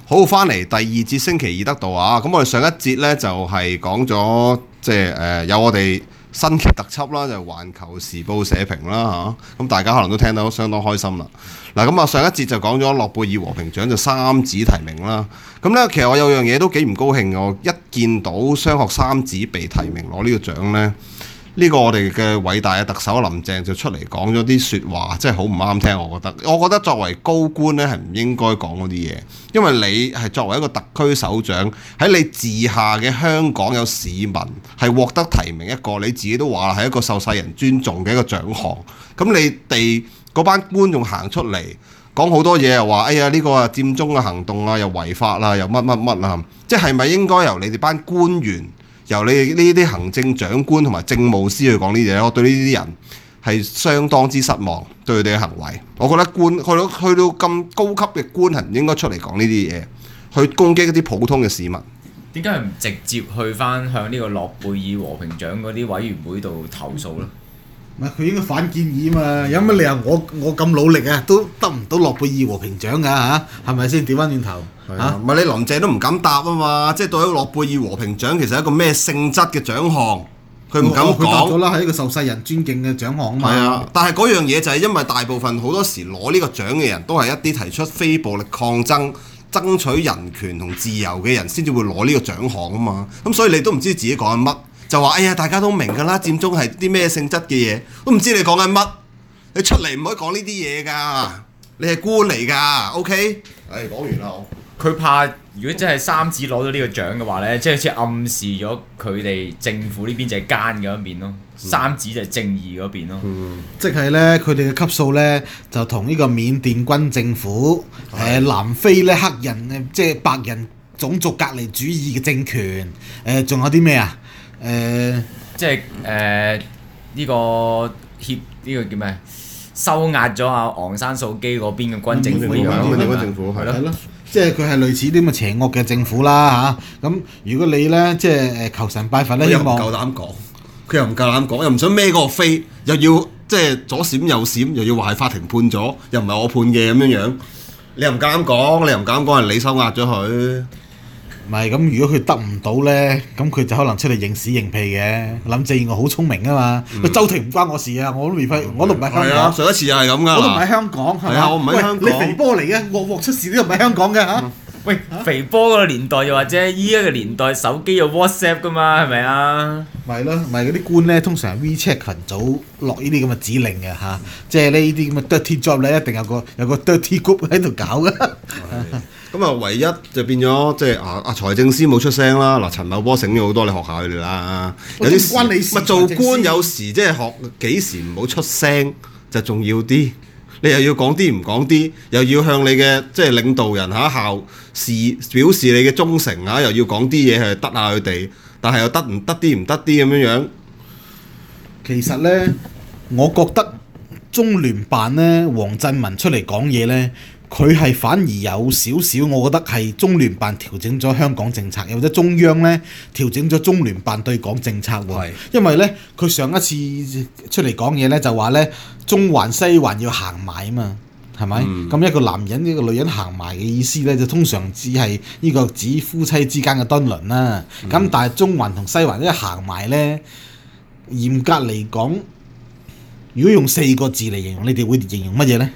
好，翻嚟第二節星期二得到啊！咁我哋上一節咧就係講咗即係有我哋新嘅特輯啦，就係環球時報社評啦嚇。咁大家可能都聽到相當開心啦。嗱咁啊，上一節就講咗諾貝爾和平獎就三子提名啦。咁咧其實我有樣嘢都幾唔高興嘅，我一見到雙學三子被提名攞呢個獎咧。呢個我哋嘅偉大嘅特首林鄭就出嚟講咗啲説話，真係好唔啱聽。我覺得作為高官咧係唔應該講嗰啲嘢，因為你係作為一個特區首長，喺你治下嘅香港有市民係獲得提名一個，你自己都話係一個受世人尊重嘅一個獎項。咁你哋嗰班官仲行出嚟講好多嘢，又話哎呀呢個啊佔中嘅行動啊，又違法啦，又乜乜乜啊，即係咪應該由你哋班官員？由你呢啲行政長官同埋政務司去講呢啲嘢，我對呢啲人係相當之失望，對佢哋嘅行為。我覺得去到咁高級嘅官係唔應該出嚟講呢啲嘢，去攻擊一啲普通嘅市民。 點解佢唔直接去翻向呢個諾貝爾和平獎嗰啲委員會度投訴咧？ 唔係佢應該反建議嘛？有乜理由我咁努力啊，都得唔到諾貝爾和平獎㗎嚇？係咪先？調翻轉頭嚇， 唔係你林鄭都唔敢答啊嘛！即係對於諾貝爾和平獎其實係一個咩性質嘅獎項，佢唔敢講。 佢答咗啦，係一個受世人尊敬嘅獎項啊嘛。 係啊，但係嗰樣嘢就係因為大部分好多時攞呢個獎嘅人都係一啲提出非暴力抗爭、爭取人權同自由嘅人先至會攞呢個獎項啊嘛。咁所以你都唔知自己講緊乜。就話哎呀，大家都明㗎啦，佔中係啲咩性質嘅嘢，都唔知你講緊乜。你出嚟唔可以講呢啲嘢㗎，你係官嚟㗎 ，OK？ 講完啦。 佢怕如果真係三子攞到呢個獎嘅話咧，即係好似暗示咗佢哋政府呢邊就係奸嘅一邊咯，三子就係正義嗰邊咯。 即係咧，佢哋嘅級數咧就同呢個緬甸軍政府、南非咧黑人即係白人種族隔離主義嘅政權，仲有啲咩啊？ 即係呢個叫咩？收押咗阿昂山素基嗰邊嘅軍政府咁樣， 軍政府係咯， 即係佢係類似啲咁嘅邪惡嘅政府啦嚇。咁如果你咧即係求神拜佛咧，希望佢又唔夠膽講，佢又唔夠膽講，又唔想孭嗰個飛，又要即係左閃右閃，又要話係法庭判咗，又唔係我判嘅咁樣，你又唔夠膽講，你又唔夠膽講係你收押咗佢。 唔係咁，如果佢得唔到咧，咁佢就可能出嚟認屎認屁嘅。林鄭我好聰明啊嘛，周庭唔關我事啊，我都唔係香港。 上一次又係咁噶， 我都唔係香港，係嘛？ 我唔喺香港。 你肥波嚟嘅，鑊出事都唔係香港嘅嚇。 喂，肥波嗰個年代又或者依家嘅年代，手機有 WhatsApp 噶嘛，係咪啊？ 咪咯，咪嗰啲官咧，通常 WeChat 群組落呢啲咁嘅指令嘅嚇，即係呢啲咁嘅 dirty job 咧，一定有個 dirty group 喺度搞嘅。 咁啊，唯一就變咗即係阿財政司冇出聲啦。嗱，陳茂波醒咗好多，你學下佢哋啦。有啲關你事。 咪做官有時即係學幾時唔好出聲就重要啲。你又要講啲唔講啲，又要向你嘅即係領導人表示你嘅忠誠嚇，又要講啲嘢係得下佢哋，但係又得唔得啲唔得啲咁樣。 其實咧，我覺得中聯辦咧，黃振民出嚟講嘢咧。佢係反而有少少，我覺得係中聯辦調整咗香港政策，又或者中央咧調整咗中聯辦對港政策喎。因為咧，佢上一次出嚟講嘢咧，就話咧中環西環要行埋啊嘛，係咪？咁一個男人一個女人行埋嘅意思咧，就通常只係呢個指夫妻之間嘅敦倫啦。咁但係中環同西環一行埋咧，嚴格嚟講，如果用4個字嚟形容，你哋會形容乜嘢咧？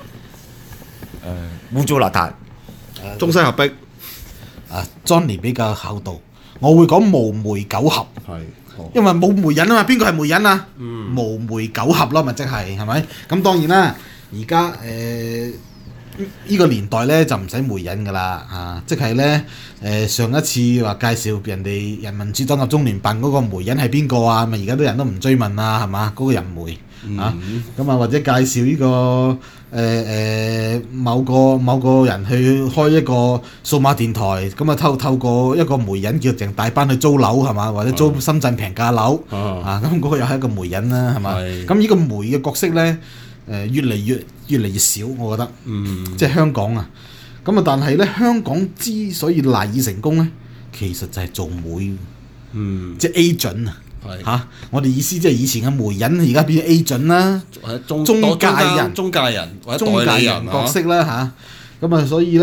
污糟邋遢， 中西合璧。 Johnny 比較厚道，我會講無梅九合。 係， 因為冇媒人啊嘛，邊個係媒人啊？無梅九合咯，咪即係咪？咁當然啦，而家呢個年代咧就唔使媒人噶啦嚇，即係咧上一次話介紹人哋人民主黨嘅中聯辦嗰個媒人係邊個啊？咪而家啲人都唔追問啦，係嘛？嗰個人媒嚇咁啊，或者介紹呢個某個人去開一個數碼電台，咁啊透過一個媒人叫成大班去租樓係嘛，或者租深圳平價樓咁嗰個又係一個媒人啦係嘛？咁呢個媒嘅角色咧越嚟越少，我覺得即係香港啊，咁啊但係咧香港之所以賴以成功咧，其實就係做媒，即係 agent 啊。嚇！我哋意思即係以前嘅媒人，而家變咗 agent 啦，中介人或者代理人角色啦嚇。咁啊，所以咧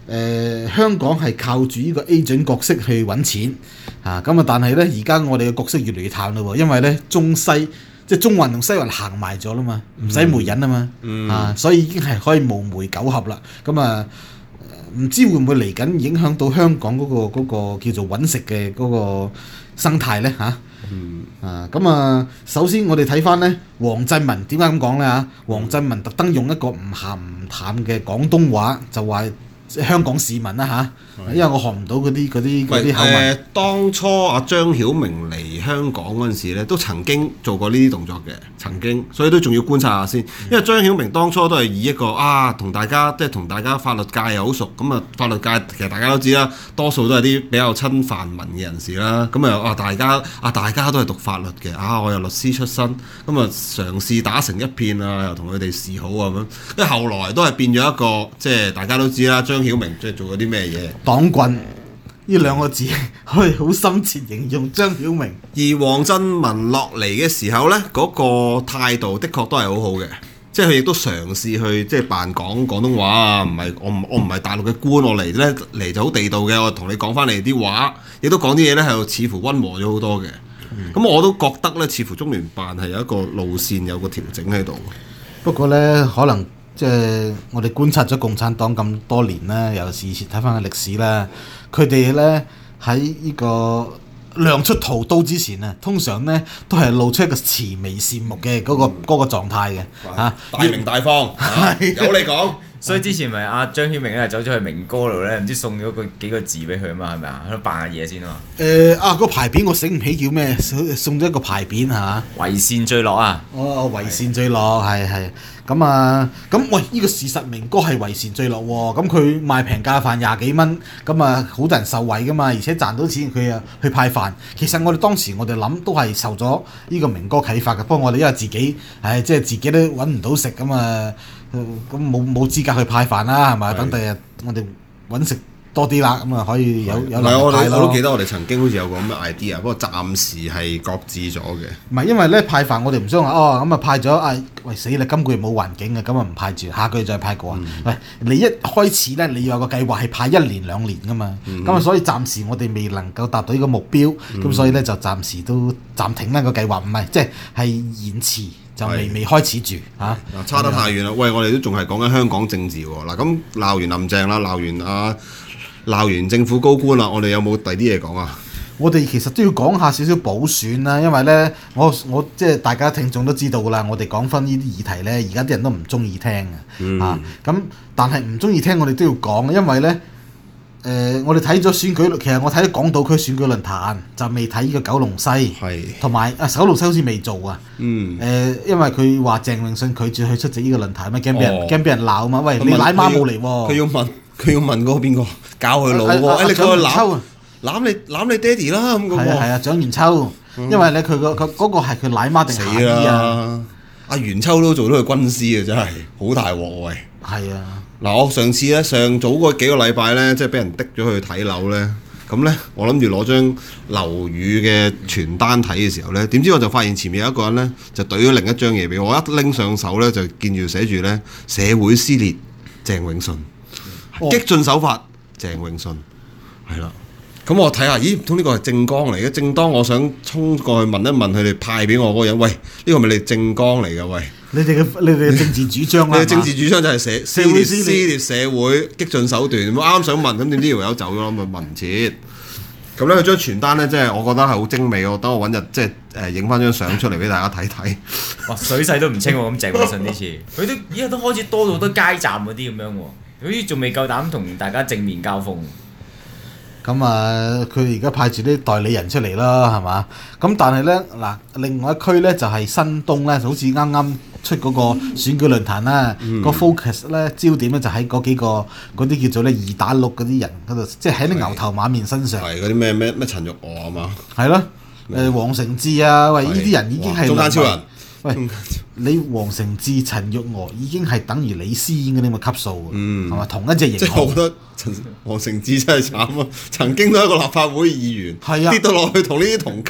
香港係靠住呢個 agent 角色去揾錢咁啊，但係咧而家我哋嘅角色越嚟越淡咯喎，因為咧中西即係中環同西環行埋咗啦嘛，唔使媒人啊嘛，所以已經係可以無媒九合啦。咁啊，唔知會唔會嚟緊影響到香港嗰個叫做揾食嘅嗰個生態咧嚇？咁啊，首先我哋睇翻咧，黃振文點解咁講咧嚇？黃振文特登用一個唔鹹唔淡嘅廣東話，就話香港市民啦嚇，因為我學唔到嗰啲口文。 當初阿張曉明嚟香港嗰陣時咧，都曾經做過呢啲動作嘅，曾經，所以都仲要觀察下先。因為張曉明當初都係以一個同大家法律界又好熟，咁啊法律界其實大家都知啦，多數都係啲比較親泛民嘅人士啦。咁大家都係讀法律嘅，我又律師出身，咁啊嘗試打成一片又同佢哋示好咁樣。跟住後來都係變咗一個即係大家都知啦，張曉明即係做咗啲咩嘢？ 黨棍呢兩個字可以好深切形容張曉明。 而黃振文落嚟嘅時候呢，嗰個態度的確都係好好嘅，即係佢亦都嘗試去即係扮講廣東話啊，我唔係大陸嘅官，我嚟就好地道嘅，我同你講翻嚟啲話，亦都講啲嘢呢係似乎溫和咗好多嘅。咁我都覺得呢，似乎中聯辦係有一個路線有個調整喺度。 不過呢，可能即係我哋觀察咗共產黨咁多年啦，尤其是以前睇翻個歷史啦，佢哋咧喺呢個亮出屠刀之前啊，通常咧都係露出一個慈眉善目嘅嗰個狀態嘅大明大方，有你講。 所以之前咪阿張曉明咧走咗去明哥度咧，唔知送咗幾個字俾佢啊嘛，係咪啊？喺度扮下嘢先啊嘛。 個牌匾我醒唔起叫咩，送咗一個牌匾係嘛？ 為善最樂啊！ 為善最樂係。咁喂，呢個事實明哥係為善最樂喎，咁佢賣平價飯20幾蚊，咁啊好多人受惠噶嘛，而且賺到錢佢啊去派飯。其實我哋當時我哋諗都係受咗呢個明哥啟發嘅，不過我哋因為自己即係自己都揾唔到食咁啊，咁冇資格去派飯啦，係咪？等第日我哋揾食多啲啦，咁啊可以有能力派咯。 我都記得我哋曾經好似有個咁嘅 idea， 不過暫時係擱置咗嘅。 唔係因為咧派飯我哋唔想話咁啊派咗喂死啦！今個月冇環境嘅，咁啊唔派住，下個月再派過啊。喂，你一開始咧你要有個計劃係派1年2年噶嘛，咁所以暫時我哋未能夠達到呢個目標，咁所以咧就暫時都暫停啦個計劃，唔係即係延遲。就未開始住差得太遠啦！喂，我哋都仲係講緊香港政治喎。嗱，咁鬧完林鄭啦，鬧完政府高官啦，我哋有冇第啲嘢講啊？ 我哋其實都要講下少少補選啦，因為咧，我即係大家聽眾都知道噶啦，我哋講翻呢啲議題咧，而家啲人都唔中意聽咁但係唔中意聽，我哋都要講，因為咧。我哋睇咗選舉，其實我睇咗港島區選舉論壇，就未睇呢個九龍西，同埋九龍西好似未做啊。因為佢話鄭永信拒絕去出席呢個論壇，咪驚俾人鬧啊嘛。喂，你奶媽冇嚟喎。 佢要問嗰個邊個教佢老喎？你過去攬你爹哋啦咁嗰個。 係啊，蔣元秋，因為咧佢嗰個係佢奶媽定係阿姨啊？ 阿元秋都做到佢軍師啊，真係好大鑊喂。 係啊。 嗱，我上次咧上早嗰幾個禮拜咧，即係俾人滴咗去睇樓咧，咁咧我諗住攞張樓宇嘅傳單睇嘅時候咧，點知我就發現前面有一個人咧就懟咗另一張嘢俾我，一拎上手咧就見住寫住咧社會撕裂鄭永信，激進手法鄭永信，係啦。咁我睇下，咦？唔通呢個係政綱嚟嘅？正當我想衝過去問一問佢哋派俾我嗰個人，喂，呢個係咪你政綱嚟㗎？喂， 你哋嘅政治主張啦， 你嘅政治主張就係撕裂社會激進手段。我啱想問，咁點知條友走咗，咪問唔切。咁咧，佢張傳單咧，即係我覺得係好精美喎。等我揾日即係影翻張相出嚟俾大家睇睇。 哇，水勢都唔清喎，咁鄭永信呢次，佢都依家都開始多到好多街站嗰啲咁樣喎，好似仲未夠膽同大家正面交鋒。 咁佢而家派住啲代理人出嚟啦，係嘛？咁但係咧嗱，另外一區咧就係新東咧，好似啱啱出嗰個選舉論壇啦，個 focus 咧焦點咧就喺嗰幾個嗰啲叫做咧2打6嗰啲人嗰度，即係喺啲牛頭馬面身上。 係嗰啲咩陳玉娥啊嘛？ 係咯，黃成智啊，喂，呢啲人已經係中間超人。 喂，你黃成智、陳玉娥已經係等於李思燕嗰啲咁嘅級數喎，係嘛？同一隻型號。即係我覺得黃成智真係慘啊！曾經都係一個立法會議員，跌到落去同呢啲同級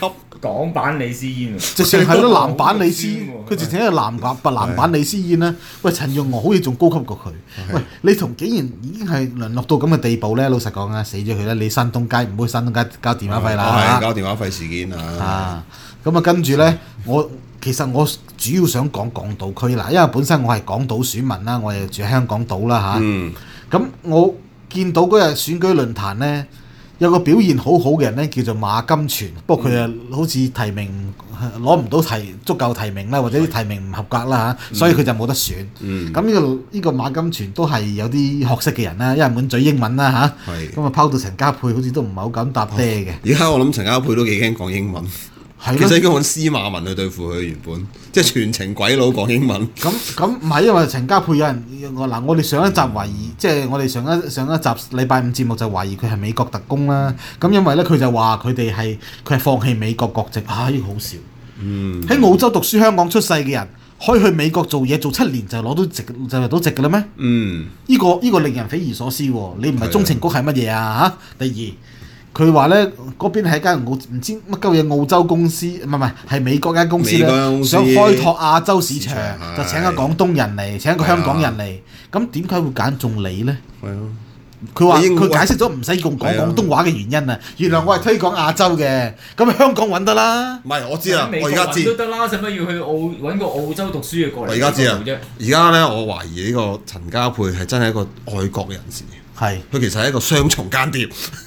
港版李思嫣喎， 直情係咯，男版李思， 喎佢直情係男版李思嫣啦。喂，陳玉娥好似仲高級過佢。喂，你同竟然已經係淪落到咁嘅地步咧，老實講啊，死咗佢啦！你山東街唔好去山東街交電話費啦。 係交電話費事件啊！ 咁啊，跟住咧，其實我主要想講港島區啦，因為本身我係港島選民啦，我係住喺香港島啦嚇。咁我見到嗰日選舉論壇咧，有個表現好好嘅人咧，叫做馬金全，不過佢啊好似提名攞唔到足夠提名啦，或者啲提名唔合格啦嚇，所以佢就冇得選。咁呢個馬金全都係有啲學識嘅人啦，因為滿嘴英文啦嚇。咁啊拋到陳家佩好似都唔係好敢搭爹嘅。 而家我諗陳家佩都幾驚講英文。其實應該揾司馬文去對付佢原本，即係全程鬼佬講英文。 咁唔係因為陳家佩有人我哋上一集懷疑，即係我哋上一集禮拜五節目就懷疑佢係美國特工啦。咁因為咧佢就話佢係放棄美國國籍，呢個好笑。喺澳洲讀書、香港出世嘅人，可以去美國做嘢做7年就攞到籍就入到籍㗎啦咩？呢個令人匪夷所思喎！你唔係中情局係乜嘢啊？嚇，第二。佢話咧嗰邊係間唔知乜鳩嘢澳洲公司，唔係美國間公司咧，想開拓亞洲市場，就請個廣東人嚟，請個香港人嚟。咁點解會揀中你咧？佢話佢解釋咗唔使用講廣東話嘅原因啊！原來我係推廣亞洲嘅，咁香港揾得啦。 唔係我知啦，我而家知都得啦，使乜要去揾個澳洲讀書嘅過嚟？ 我而家知啦，而家咧我懷疑呢個陳家佩係真係一個愛國人士， 係佢其實係一個雙重間諜。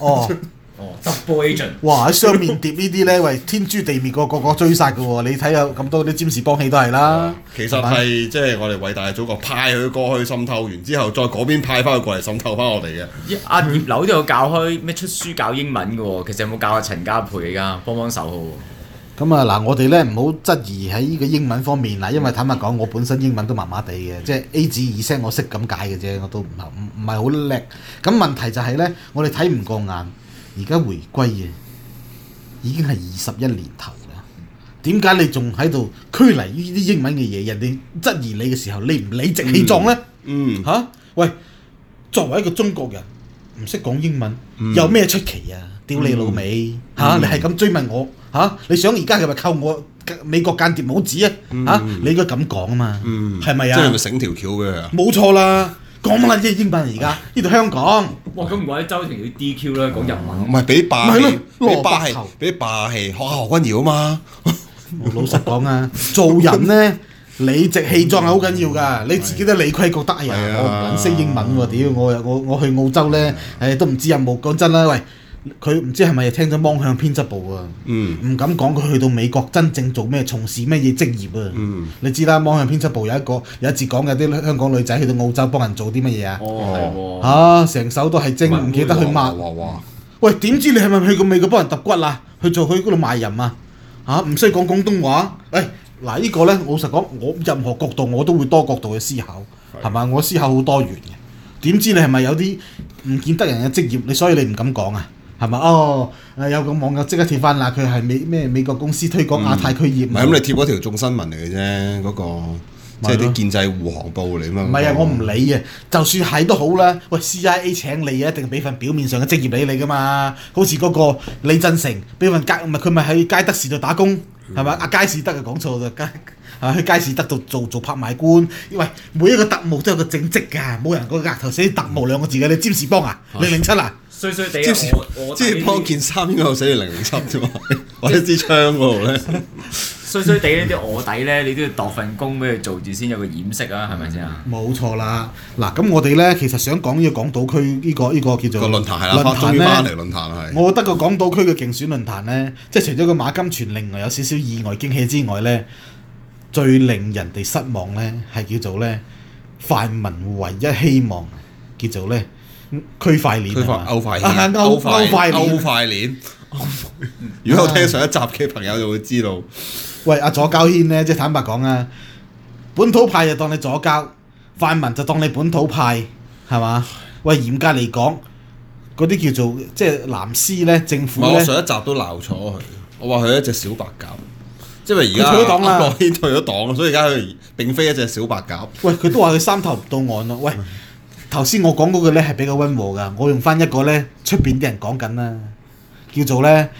double agent。 哇！喺雙面諜呢啲咧，喂天誅地滅個個追殺嘅喎，你睇下咁多啲占士邦戲都係啦。 其實係即係我哋偉大嘅祖國派佢過去滲透完之後，再嗰邊派翻佢過嚟滲透翻我哋嘅。 阿葉劉都有教開咩出書教英文嘅喎，其實有冇教下陳家佩而家幫手好？ 咁啊嗱，我哋咧唔好質疑喺呢個英文方面啦，因為坦白講，我本身英文都麻麻地嘅，即係 A 字二聲我識咁解嘅啫，我都唔係好叻。咁問題就係咧，我哋睇唔過眼。而家回歸嘅已經係21年頭啦，點解你仲喺度拘泥於呢啲英文嘅嘢？人哋質疑你嘅時候，你唔理直氣壯咧？喂，作為一個中國人，唔識講英文，有咩出奇啊？屌你老味你係咁追問我你想而家係咪扣我美國間諜帽子啊？你應該咁講啊嘛，係咪啊？ 即係咪醒條橋嘅？ 冇錯啦。講乜嘢英文而家？呢度香港。 哇！咁唔怪得周庭要 DQ 啦，講日文。 唔係俾霸氣，俾啲霸氣，學下何君堯啊嘛。 老實講啊，做人咧理直氣壯係好緊要㗎。你自己都理虧覺得，哎呀，我唔撚識英文喎，屌我去澳洲咧，都唔知有冇。講真啦，喂。佢唔知係咪聽咗芒向編輯部啊？唔敢講佢去到美國真正做咩，從事咩嘢職業啊？你知啦，芒向編輯部有一節講嘅啲香港女仔去到澳洲幫人做啲乜嘢啊？成手都係精，唔記得去抹。喂，點知你係咪去過美國幫人揼骨啊？去嗰度賣淫啊？唔需要講廣東話？嗱呢個咧，老實講，我任何角度我都會多角度去思考，係嘛？我思考好多元嘅。點知你係咪有啲唔見得人嘅職業？所以你唔敢講啊？係嘛？有個網友即刻貼翻啦，佢係美國公司推廣亞太區業務。唔係咁， 你貼嗰條眾新聞嚟嘅啫，嗰個即係啲建制護航報嚟嘛。 唔係啊，我唔理啊，就算係都好啦。喂 ，CIA 請你啊，一定俾份表面上嘅職業俾你噶嘛。好似嗰個李振成俾份佢咪喺佳德士度打工係咪？阿佳士得啊，講錯就去佳士得度做拍賣官。喂，每一個特務都有個正職㗎，冇人個額頭寫特務2個字嘅。你占士邦啊？007啊？ 衰衰地我即係幫件衫應該有寫住007啫嘛，或者支槍嗰度咧。 衰衰地呢啲臥底咧，你都要度份工俾佢做住先有個掩飾啊，係咪先啊？ 冇錯啦。嗱，咁我哋咧其實想講呢個港島區呢個叫做個論壇係啦，終於翻嚟論壇係。 我覺得個港島區嘅競選論壇咧，即係除咗個馬金全另外有少少意外驚喜之外咧，最令人哋失望咧係叫做咧泛民唯一希望叫做咧。區塊鏈啊！ 歐塊鏈。如果我聽上一集嘅朋友就會知道。 喂，阿左膠軒咧，即係坦白講啊，本土派就當你左膠，泛民就當你本土派，係嘛？喂，嚴格嚟講，嗰啲叫做即係藍絲咧，政府咧。 我上一集都鬧錯佢，我話佢係一隻小白鴿，即係而家退咗黨啦， 樂軒退咗黨，所以而家佢並非一隻小白鴿。 喂，佢都話佢三頭唔到岸咯，喂。頭先我講嗰個咧係比較溫和㗎，我用翻一個咧出邊啲人講緊啦，叫做咧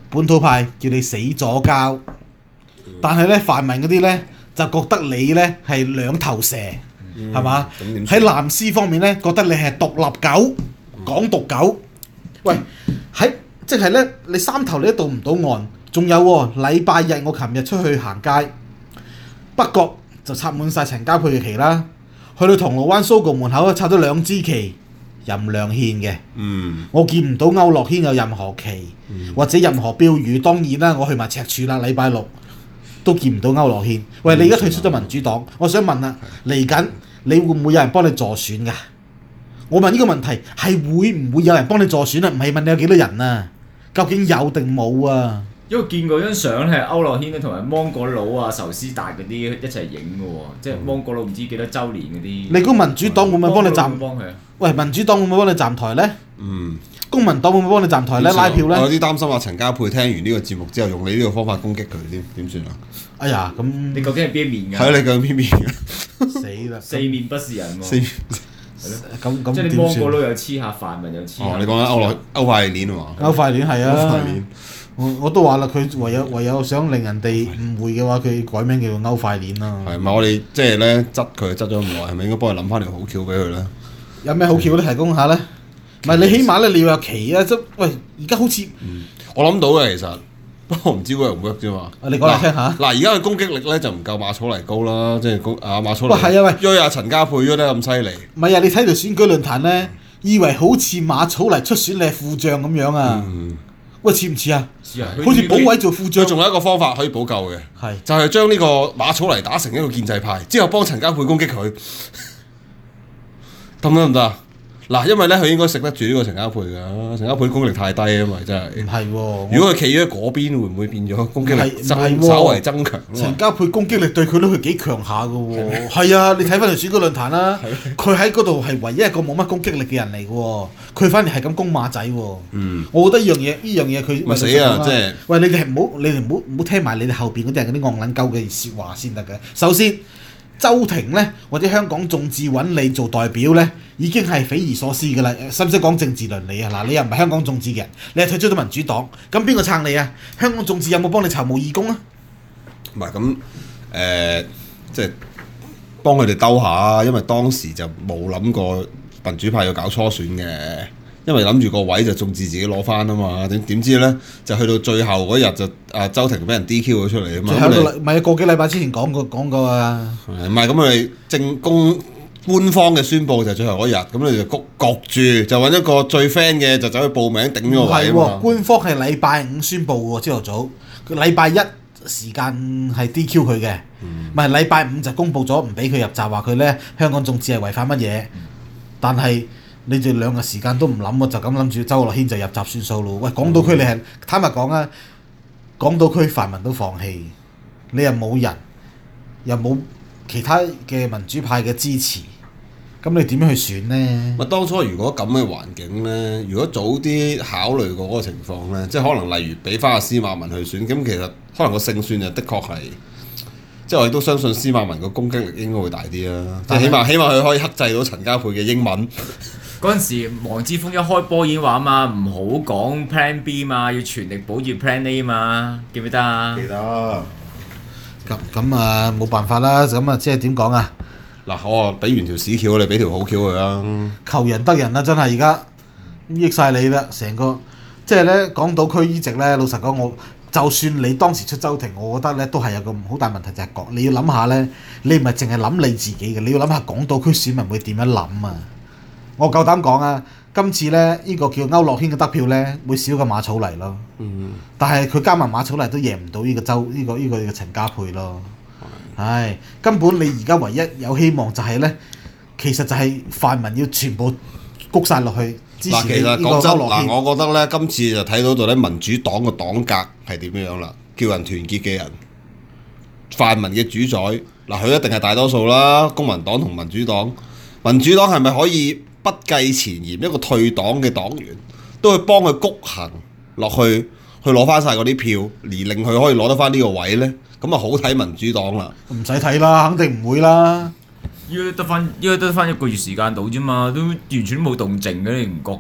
本土派叫你死左膠，但係咧泛民嗰啲咧就覺得你咧係兩頭蛇，係嘛？ 咁點喺藍絲方面咧覺得你係獨立狗、港獨狗。喂，喺即係咧你三頭你都到唔到岸，仲有喎禮拜日我琴日出去行街，北角就插滿晒陳家珮嘅旗啦，去到銅鑼灣蘇豪門口插咗2支旗。任亮憲嘅，我見唔到區諾軒有任何旗、或者任何標語。當然啦，我去埋赤柱啦，禮拜六都見唔到區諾軒。喂，你而家退出咗民主黨，我想問啦，嚟緊你會唔會有人幫你助選㗎？我問呢個問題係會唔會有人幫你助選啊？唔係問你有幾多人啊？究竟有定冇啊？ 因為見過張相係區諾軒同埋芒果佬啊、壽司達嗰啲一齊影嘅喎，即係芒果佬唔知幾多週年嗰啲。 你估民主黨會唔會幫你站？ 幫佢啊？ 喂，民主黨會唔會幫你站台呢？公民黨會唔會幫你站台呢？拉票呢？ 我有啲擔心啊，陳家珮聽完呢個節目之後，用你呢個方法攻擊佢點算啊？ 哎呀，咁你究竟係邊一面㗎？ 係你究竟邊面㗎？ 死啦！ 四面不是人喎。 咁即係你芒果佬有黐下，泛民有黐下。 你講緊歐快鏈啊嘛？ 歐快鏈係啊！ 歐快鏈我都話啦，佢唯有想令人哋誤會嘅話，佢改名叫做歐快鏈啦。 係咪我哋即係咧質佢質咗咁耐，係咪應該幫佢諗翻條好橋俾佢咧？ 有咩好橋咧？提供下咧？唔係你起碼咧，你要有旗啊！即喂，而家好似我諗到嘅其實，不過唔知 work 唔 work 啫嘛。 你講嚟聽下。 嗱，而家嘅攻擊力咧就唔夠馬草泥高啦，即係馬草泥。 喂，係啊，喂， 約阿陳家珮約得咁犀利。 唔係啊！你睇條選舉論壇咧，以為好似馬草泥出選你係副將咁樣啊？喂，似唔似啊？ 似啊！ 好似保位做副將。 佢仲有一個方法可以補救嘅， 係就係將呢個馬草泥打成一個建制派，之後幫陳家珮攻擊佢，得唔得啊？嗱，因為咧佢應該食得住呢個陳家珮㗎，陳家珮功力太低啊嘛，真係。 唔係喎。 如果佢企咗喺嗰邊，會唔會變咗攻擊力稍為增強？ 陳家珮攻擊力對佢都係幾強下㗎喎。係啊，你睇翻條選舉論壇啦，佢喺嗰度係唯一一個冇乜攻擊力嘅人嚟㗎喎。佢反而係咁攻馬仔喎。我覺得呢樣嘢佢咪死啊！即係喂，你哋唔好聽埋你哋後邊嗰啲人嗰啲戇撚鳩嘅説話先得嘅。首先，周庭咧或者香港眾志揾你做代表咧，已經係匪夷所思㗎啦。使唔使講政治倫理啊？嗱，你又唔係香港眾志嘅人，你係退出咗民主黨，咁邊個撐你啊？香港眾志有冇幫你籌募義工啊？ 唔係咁即係幫佢哋兜下，因為當時就冇諗過民主派要搞初選嘅，因為諗住個位就眾志自己攞翻啊嘛。點知咧就去到最後嗰日就周庭俾人 DQ 咗出嚟啊嘛。 唔係個幾禮拜之前講過啊。 唔係咁佢哋政公官方嘅宣佈就最後嗰日，咁你就焗住就揾一個最 friend 嘅就走去報名頂咗個位啊嘛。 官方係禮拜五宣佈喎，朝頭早。佢禮拜一時間係 DQ 佢嘅，唔係禮拜五就公佈咗唔俾佢入閘，話佢咧香港眾志係違反乜嘢。但係你哋2日時間都唔諗喎，就咁諗住周樂軒就入閘算數咯。喂，港島區你係坦白講啊，港島區泛民都放棄，你又冇人，又冇其他嘅民主派嘅支持，咁你點樣去選呢？ 咪當初如果咁嘅環境呢，如果早啲考慮過嗰個情況呢，即係可能例如俾翻阿司馬文去選，咁其實可能個勝算就的確係，即係我亦都相信司馬文個攻擊力應該會大啲啦。即係起碼佢可以克制到陳家珮嘅英文。 嗰陣時，黃之鋒一開波已經話嘛，唔好講 Plan B 嘛，要全力保住 Plan A 嘛，記唔記得啊？ 記得。 咁啊冇辦法啦，咁啊即係點講啊？ 嗱，我啊俾完條屎橋，你俾條好橋佢啦。 求仁得仁啦，真係而家益晒你啦，成個即係咧港島區議席咧，老實講我。就算你當時出周庭，我覺得咧都係有個好大問題，就係講你要諗下咧，你唔係淨係諗你自己嘅，你要諗下港島區選民會點樣諗啊！我夠膽講啊，今次咧呢個叫區諾軒嘅得票咧，會少過馬草泥咯。但係佢加埋馬草泥都贏唔到呢個陳家珮咯。唉，根本你而家唯一有希望就係咧，其實就係泛民要全部谷晒落去。 嗱，其實講真，我覺得咧，今次就睇到到咧民主黨嘅黨格係點樣啦，叫人團結嘅人，泛民嘅主宰，嗱佢一定係大多數啦。公民黨同民主黨，民主黨係咪可以不計前嫌一個退黨嘅黨員，都去幫佢谷行落去攞翻晒嗰啲票，而令佢可以攞得翻呢個位咧？咁啊好睇民主黨啦。 唔使睇啦，肯定唔會啦。 依家得翻1個月時間到啫嘛，都完全冇動靜嘅，你唔覺嘅咩？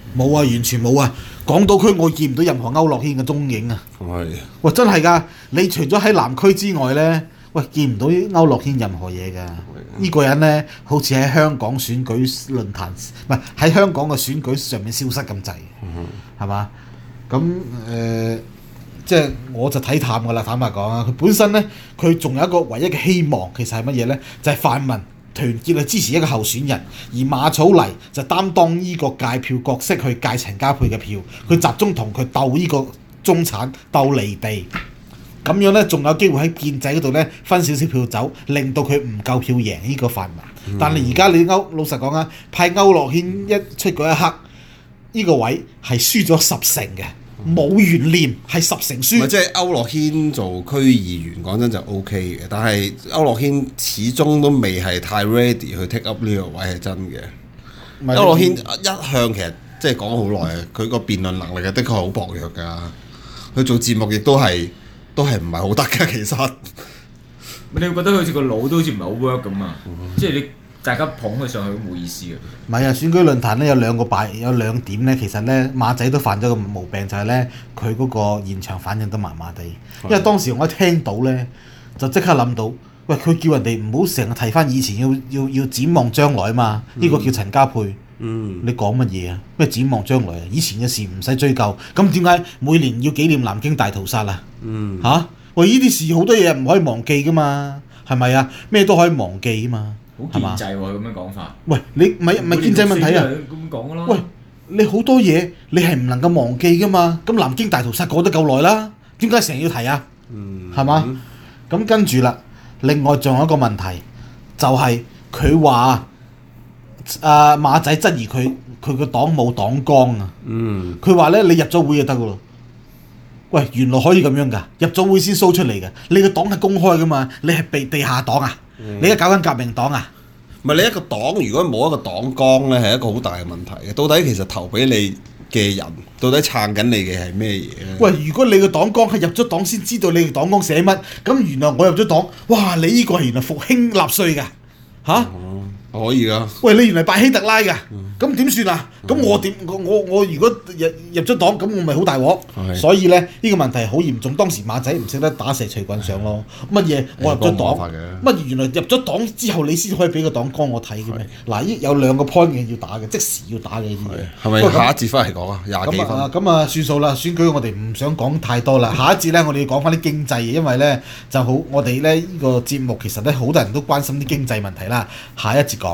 冇啊，完全冇啊！港島區我見唔到任何區諾軒嘅蹤影啊！ 係喂，真係㗎！你除咗喺南區之外呢，喂，見唔到區諾軒任何嘢㗎。呢個人呢，好似喺香港選舉論壇，唔係喺香港嘅選舉上面消失咁滯，係嘛？咁即係我就睇淡㗎啦，坦白講啊，佢本身呢，佢仲有一個唯一嘅希望，其實係乜嘢呢？就係泛民團結去支持一個候選人，而馬草黎就擔當呢個界票角色去界陳家珮嘅票，佢集中同佢鬥呢個中產鬥離地，咁樣呢，仲有機會喺建制嗰度呢分少少票走，令到佢唔夠票贏呢個泛民。但係而家你老實講啊，派區諾軒一出嗰一刻，呢個位係輸咗10成嘅。冇懸念，係10成輸。 唔係即係區諾軒做區議員，講真就 O K 嘅，但係區諾軒始終都未係太 ready 去 take up 呢個位係真嘅。區諾軒一向其實即係講好耐，佢個辯論能力係的確好薄弱㗎。佢做節目亦都係唔係好得㗎，其實。 你會覺得佢好似個腦都好似唔係好 work 咁啊？即係你大家捧佢上去都冇意思嘅。 唔係啊，選舉論壇咧有兩點咧，其實咧馬仔都犯咗個毛病，就係咧佢嗰個現場反應得麻麻地。因為當時我一聽到咧，就即刻諗到，喂，佢叫人哋唔好成日提翻以前，要展望將來啊嘛。呢個叫陳家珮。你講乜嘢啊？咩展望將來啊？以前嘅事唔使追究，咁點解每年要紀念南京大屠殺啊？嚇！喂，呢啲事好多嘢唔可以忘記噶嘛，係咪啊？咩都可以忘記啊嘛。 好建制喎，咁樣講法。 喂，你唔係建制問題啊？ 咁講咯。 喂，你好多嘢你係唔能夠忘記噶嘛？咁南京大屠殺過得夠耐啦，點解成日要提啊？係嘛？咁跟住啦，另外仲有一個問題，就係佢話馬仔質疑佢個黨冇黨綱啊。佢話咧，你入咗會就得噶咯。喂，原來可以咁樣㗎，入咗會先 show 出嚟嘅。你個黨係公開噶嘛？你係地下黨啊？你而家搞緊革命黨啊？ 唔係你一個黨，如果冇一個黨綱咧，係一個好大嘅問題嘅。到底其實投俾你嘅人，到底撐緊你嘅係咩嘢咧？ 喂，如果你個黨綱係入咗黨先知道你嘅黨綱寫乜，咁原來我入咗黨，哇！你呢個係原來復興納粹㗎嚇？ 可以㗎。 喂，你原來拜希特拉㗎，咁點算啊？咁我點我如果入咗黨，咁我咪好大鑊。所以咧，呢個問題好嚴重。當時馬仔唔識得打蛇隨棍上咯。乜嘢我入咗黨？乜原來入咗黨之後，你先可以俾個黨綱我睇嘅咩？嗱，有2個 point 嘅要打嘅，即時要打嘅呢啲嘢。 係咪下一節翻嚟講啊？20幾分。 咁啊，算數啦。選舉我哋唔想講太多啦。下一節咧，我哋要講翻啲經濟，因為咧就好，我哋咧呢個節目其實咧好多人都關心啲經濟問題啦。下一節講。